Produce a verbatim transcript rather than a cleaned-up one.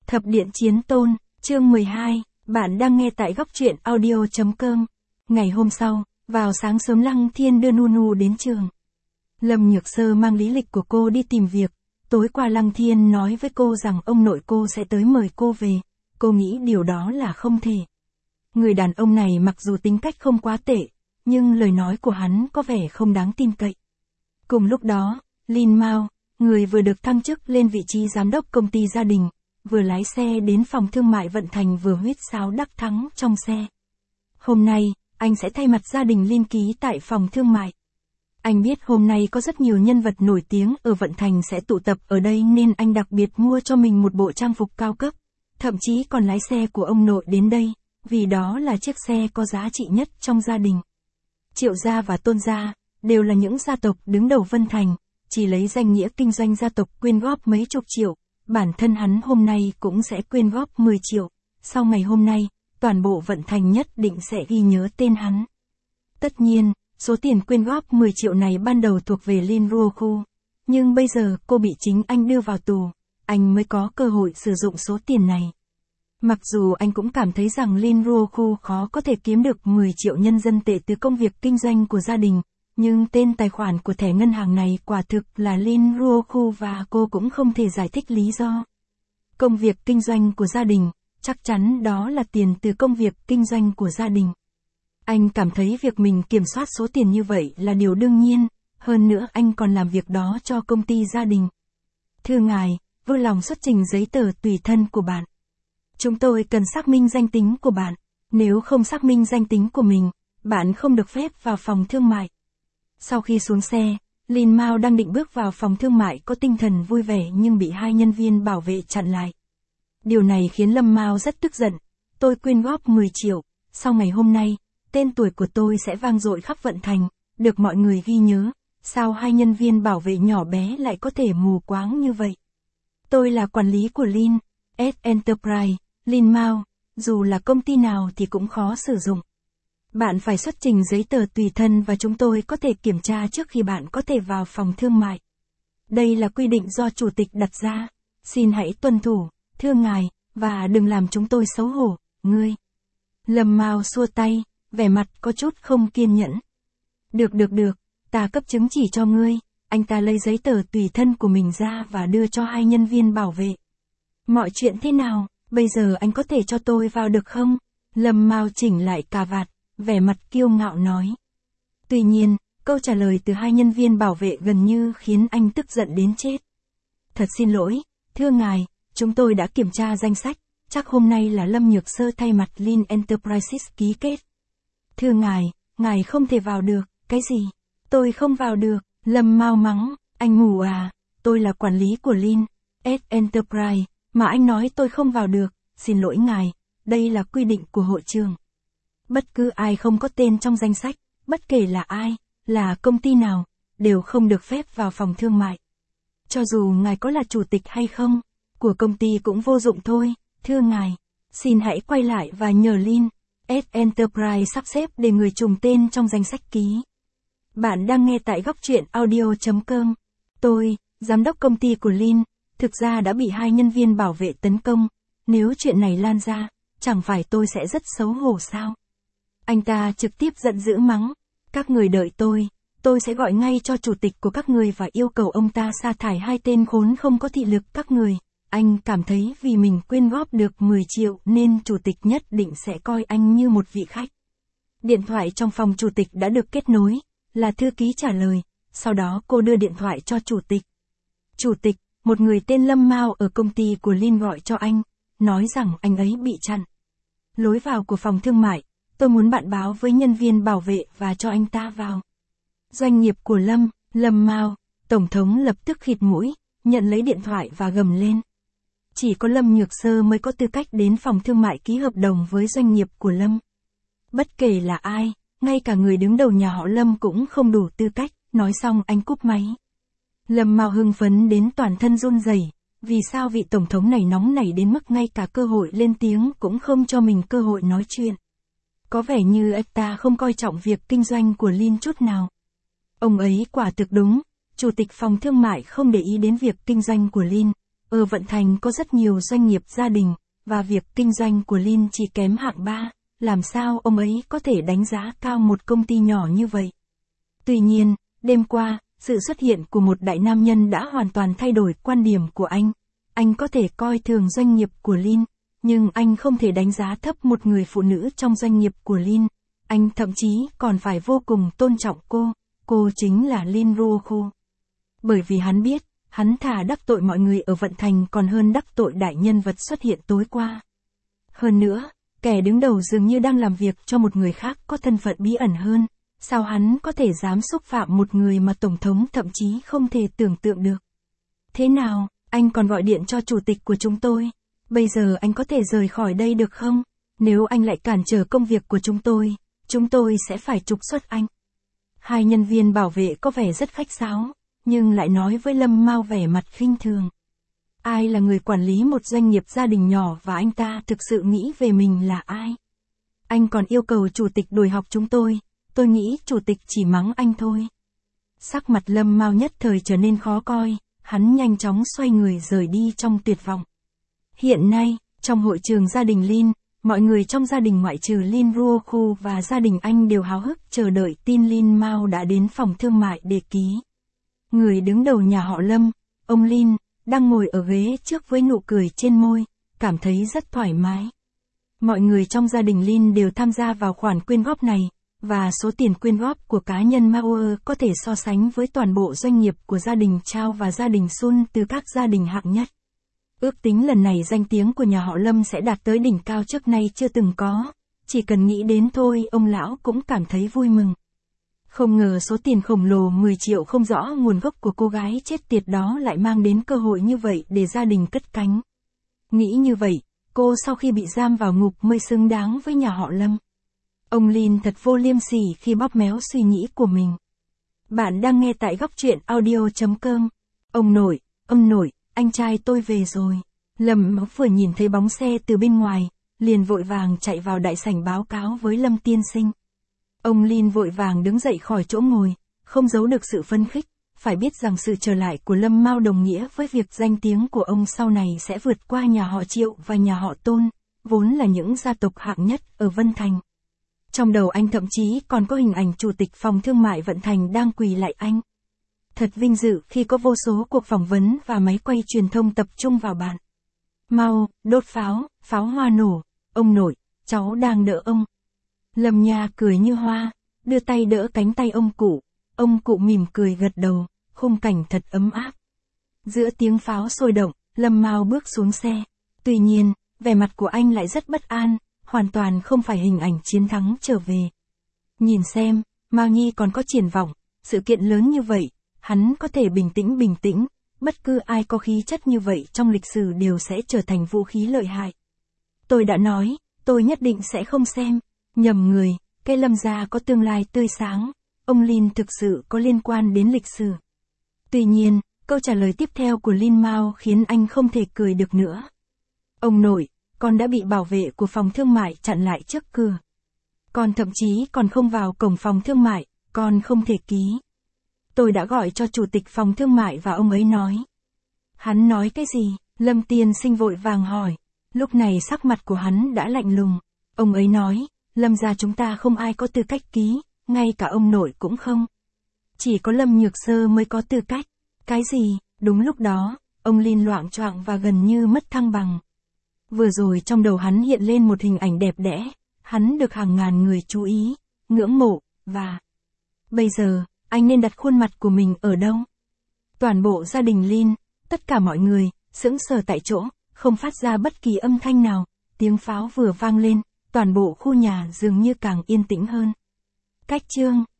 Thập điện chiến tôn, chương mười hai, bạn đang nghe tại góc truyện audio chấm com. Ngày hôm sau, vào sáng sớm Lăng Thiên đưa Nunu đến trường. Lâm Nhược Sơ mang lý lịch của cô đi tìm việc, tối qua Lăng Thiên nói với cô rằng ông nội cô sẽ tới mời cô về, cô nghĩ điều đó là không thể. Người đàn ông này mặc dù tính cách không quá tệ, nhưng lời nói của hắn có vẻ không đáng tin cậy. Cùng lúc đó, Lin Mao, người vừa được thăng chức lên vị trí giám đốc công ty gia đình, vừa lái xe đến phòng thương mại Vận Thành vừa huýt sáo đắc thắng trong xe. Hôm nay, anh sẽ thay mặt gia đình Lin ký tại phòng thương mại. Anh biết hôm nay có rất nhiều nhân vật nổi tiếng ở Vận Thành sẽ tụ tập ở đây nên anh đặc biệt mua cho mình một bộ trang phục cao cấp, thậm chí còn lái xe của ông nội đến đây, vì đó là chiếc xe có giá trị nhất trong gia đình. Triệu gia và Tôn gia đều là những gia tộc đứng đầu Vân Thành, chỉ lấy danh nghĩa kinh doanh gia tộc quyên góp mấy chục triệu, bản thân hắn hôm nay cũng sẽ quyên góp mười triệu, sau ngày hôm nay, toàn bộ Vận Thành nhất định sẽ ghi nhớ tên hắn. Tất nhiên, số tiền quyên góp mười triệu này ban đầu thuộc về Lin Ruokhu, nhưng bây giờ cô bị chính anh đưa vào tù, anh mới có cơ hội sử dụng số tiền này. Mặc dù anh cũng cảm thấy rằng Lin Ruokhu khó có thể kiếm được mười triệu nhân dân tệ từ công việc kinh doanh của gia đình, nhưng tên tài khoản của thẻ ngân hàng này quả thực là Lin Ruokhu và cô cũng không thể giải thích lý do. Công việc kinh doanh của gia đình, chắc chắn đó là tiền từ công việc kinh doanh của gia đình. Anh cảm thấy việc mình kiểm soát số tiền như vậy là điều đương nhiên, hơn nữa anh còn làm việc đó cho công ty gia đình. Thưa ngài, vui lòng xuất trình giấy tờ tùy thân của bạn. Chúng tôi cần xác minh danh tính của bạn, nếu không xác minh danh tính của mình, bạn không được phép vào phòng thương mại. Sau khi xuống xe, Lin Mao đang định bước vào phòng thương mại có tinh thần vui vẻ nhưng bị hai nhân viên bảo vệ chặn lại. Điều này khiến Lâm Mao rất tức giận, tôi quyên góp mười triệu, sau ngày hôm nay, tên tuổi của tôi sẽ vang dội khắp Vận Thành, được mọi người ghi nhớ, sao hai nhân viên bảo vệ nhỏ bé lại có thể mù quáng như vậy? Tôi là quản lý của Lin S Enterprise, Lin Mao, dù là công ty nào thì cũng khó sử dụng. Bạn phải xuất trình giấy tờ tùy thân và chúng tôi có thể kiểm tra trước khi bạn có thể vào phòng thương mại. Đây là quy định do chủ tịch đặt ra, xin hãy tuân thủ, thưa ngài, và đừng làm chúng tôi xấu hổ, ngươi. Lâm Mao xua tay, vẻ mặt có chút không kiên nhẫn. Được được được, ta cấp chứng chỉ cho ngươi, anh ta lấy giấy tờ tùy thân của mình ra và đưa cho hai nhân viên bảo vệ. Mọi chuyện thế nào, bây giờ anh có thể cho tôi vào được không? Lâm Mao chỉnh lại cà vạt, vẻ mặt kiêu ngạo nói. Tuy nhiên, câu trả lời từ hai nhân viên bảo vệ gần như khiến anh tức giận đến chết. Thật xin lỗi, thưa ngài, chúng tôi đã kiểm tra danh sách, chắc hôm nay là Lâm Nhược Sơ thay mặt Lin Enterprises ký kết. Thưa ngài, ngài không thể vào được, cái gì? Tôi không vào được, Lâm Mao mắng, anh ngủ à, tôi là quản lý của Lin S Enterprise, mà anh nói tôi không vào được, xin lỗi ngài, đây là quy định của hội trường. Bất cứ ai không có tên trong danh sách, bất kể là ai, là công ty nào, đều không được phép vào phòng thương mại. Cho dù ngài có là chủ tịch hay không, của công ty cũng vô dụng thôi, thưa ngài, xin hãy quay lại và nhờ Lin S Enterprise sắp xếp để người trùng tên trong danh sách ký. Bạn đang nghe tại góc truyện audio chấm com. Tôi, giám đốc công ty của Lin, thực ra đã bị hai nhân viên bảo vệ tấn công, nếu chuyện này lan ra, chẳng phải tôi sẽ rất xấu hổ sao? Anh ta trực tiếp giận dữ mắng, các người đợi tôi, tôi sẽ gọi ngay cho chủ tịch của các người và yêu cầu ông ta sa thải hai tên khốn không có thị lực các người. Anh cảm thấy vì mình quyên góp được mười triệu nên chủ tịch nhất định sẽ coi anh như một vị khách. Điện thoại trong phòng chủ tịch đã được kết nối, là thư ký trả lời, sau đó cô đưa điện thoại cho chủ tịch. Chủ tịch, một người tên Lâm Mao ở công ty của Lin gọi cho anh, nói rằng anh ấy bị chặn. Lối vào của phòng thương mại, tôi muốn bạn báo với nhân viên bảo vệ và cho anh ta vào. Doanh nghiệp của Lâm, Lâm Mao, Tổng thống lập tức khịt mũi, nhận lấy điện thoại và gầm lên. Chỉ có Lâm Nhược Sơ mới có tư cách đến phòng thương mại ký hợp đồng với doanh nghiệp của Lâm. Bất kể là ai, ngay cả người đứng đầu nhà họ Lâm cũng không đủ tư cách, nói xong anh cúp máy. Lâm Mao hưng phấn đến toàn thân run rẩy, vì sao vị tổng thống này nóng nảy đến mức ngay cả cơ hội lên tiếng cũng không cho mình cơ hội nói chuyện. Có vẻ như anh ta không coi trọng việc kinh doanh của Lin chút nào. Ông ấy quả thực đúng, chủ tịch phòng thương mại không để ý đến việc kinh doanh của Lin, ở Vận Thành có rất nhiều doanh nghiệp gia đình, và việc kinh doanh của Lin chỉ kém hạng ba, làm sao ông ấy có thể đánh giá cao một công ty nhỏ như vậy. Tuy nhiên, đêm qua, sự xuất hiện của một đại nam nhân đã hoàn toàn thay đổi quan điểm của anh. Anh có thể coi thường doanh nghiệp của Lin, nhưng anh không thể đánh giá thấp một người phụ nữ trong doanh nghiệp của Lin. Anh thậm chí còn phải vô cùng tôn trọng cô, cô chính là Lin Ruokho. Bởi vì hắn biết, hắn thà đắc tội mọi người ở Vận Thành còn hơn đắc tội đại nhân vật xuất hiện tối qua. Hơn nữa, kẻ đứng đầu dường như đang làm việc cho một người khác có thân phận bí ẩn hơn. Sao hắn có thể dám xúc phạm một người mà Tổng thống thậm chí không thể tưởng tượng được? Thế nào, anh còn gọi điện cho chủ tịch của chúng tôi? Bây giờ anh có thể rời khỏi đây được không? Nếu anh lại cản trở công việc của chúng tôi, chúng tôi sẽ phải trục xuất anh. Hai nhân viên bảo vệ có vẻ rất khách sáo, nhưng lại nói với Lâm Mao vẻ mặt khinh thường. Ai là người quản lý một doanh nghiệp gia đình nhỏ và anh ta thực sự nghĩ về mình là ai? Anh còn yêu cầu chủ tịch đuổi học chúng tôi, tôi nghĩ chủ tịch chỉ mắng anh thôi. Sắc mặt Lâm Mao nhất thời trở nên khó coi, hắn nhanh chóng xoay người rời đi trong tuyệt vọng. Hiện nay, trong hội trường gia đình Lin, mọi người trong gia đình ngoại trừ Lin Ruokho và gia đình anh đều háo hức chờ đợi tin Lin Mao đã đến phòng thương mại để ký. Người đứng đầu nhà họ Lâm, ông Lin, đang ngồi ở ghế trước với nụ cười trên môi, cảm thấy rất thoải mái. Mọi người trong gia đình Lin đều tham gia vào khoản quyên góp này, và số tiền quyên góp của cá nhân Mao có thể so sánh với toàn bộ doanh nghiệp của gia đình Chao và gia đình Sun từ các gia đình hạng nhất. Ước tính lần này danh tiếng của nhà họ Lâm sẽ đạt tới đỉnh cao trước nay chưa từng có, chỉ cần nghĩ đến thôi ông lão cũng cảm thấy vui mừng. Không ngờ số tiền khổng lồ mười triệu không rõ nguồn gốc của cô gái chết tiệt đó lại mang đến cơ hội như vậy để gia đình cất cánh. Nghĩ như vậy, cô sau khi bị giam vào ngục mới xứng đáng với nhà họ Lâm. Ông Lin thật vô liêm sỉ khi bóp méo suy nghĩ của mình. Bạn đang nghe tại góc truyện audio chấm com. Ông nội, ông nội, anh trai tôi về rồi. Lâm vừa nhìn thấy bóng xe từ bên ngoài, liền vội vàng chạy vào đại sảnh báo cáo với Lâm tiên sinh. Ông Lin vội vàng đứng dậy khỏi chỗ ngồi, không giấu được sự phấn khích, phải biết rằng sự trở lại của Lâm Mao đồng nghĩa với việc danh tiếng của ông sau này sẽ vượt qua nhà họ Triệu và nhà họ Tôn, vốn là những gia tộc hạng nhất ở Vân Thành. Trong đầu anh thậm chí còn có hình ảnh chủ tịch phòng thương mại Vận Thành đang quỳ lạy anh. Thật vinh dự khi có vô số cuộc phỏng vấn và máy quay truyền thông tập trung vào bạn. Mau, đốt pháo, pháo hoa nổ, ông nội, cháu đang đỡ ông. Lâm Nha cười như hoa, đưa tay đỡ cánh tay ông cụ, ông cụ mỉm cười gật đầu, khung cảnh thật ấm áp. Giữa tiếng pháo sôi động, Lâm Mao bước xuống xe. Tuy nhiên, vẻ mặt của anh lại rất bất an, hoàn toàn không phải hình ảnh chiến thắng trở về. Nhìn xem, Mao Nhi còn có triển vọng, sự kiện lớn như vậy, hắn có thể bình tĩnh bình tĩnh, bất cứ ai có khí chất như vậy trong lịch sử đều sẽ trở thành vũ khí lợi hại. Tôi đã nói, tôi nhất định sẽ không xem, nhầm người, cái Lâm gia có tương lai tươi sáng, ông Lin thực sự có liên quan đến lịch sử. Tuy nhiên, câu trả lời tiếp theo của Lin Mao khiến anh không thể cười được nữa. Ông nội, con đã bị bảo vệ của phòng thương mại chặn lại trước cửa. Con thậm chí còn không vào cổng phòng thương mại, con không thể ký. Tôi đã gọi cho chủ tịch phòng thương mại và ông ấy nói. Hắn nói cái gì? Lâm tiên sinh vội vàng hỏi. Lúc này sắc mặt của hắn đã lạnh lùng. Ông ấy nói, Lâm gia chúng ta không ai có tư cách ký, ngay cả ông nội cũng không. Chỉ có Lâm Nhược Sơ mới có tư cách. Cái gì? Đúng lúc đó, ông Lin loạng choạng và gần như mất thăng bằng. Vừa rồi trong đầu hắn hiện lên một hình ảnh đẹp đẽ, hắn được hàng ngàn người chú ý, ngưỡng mộ, và... Bây giờ, anh nên đặt khuôn mặt của mình ở đâu? Toàn bộ gia đình Lin, tất cả mọi người, sững sờ tại chỗ, không phát ra bất kỳ âm thanh nào, tiếng pháo vừa vang lên, toàn bộ khu nhà dường như càng yên tĩnh hơn. Cách chương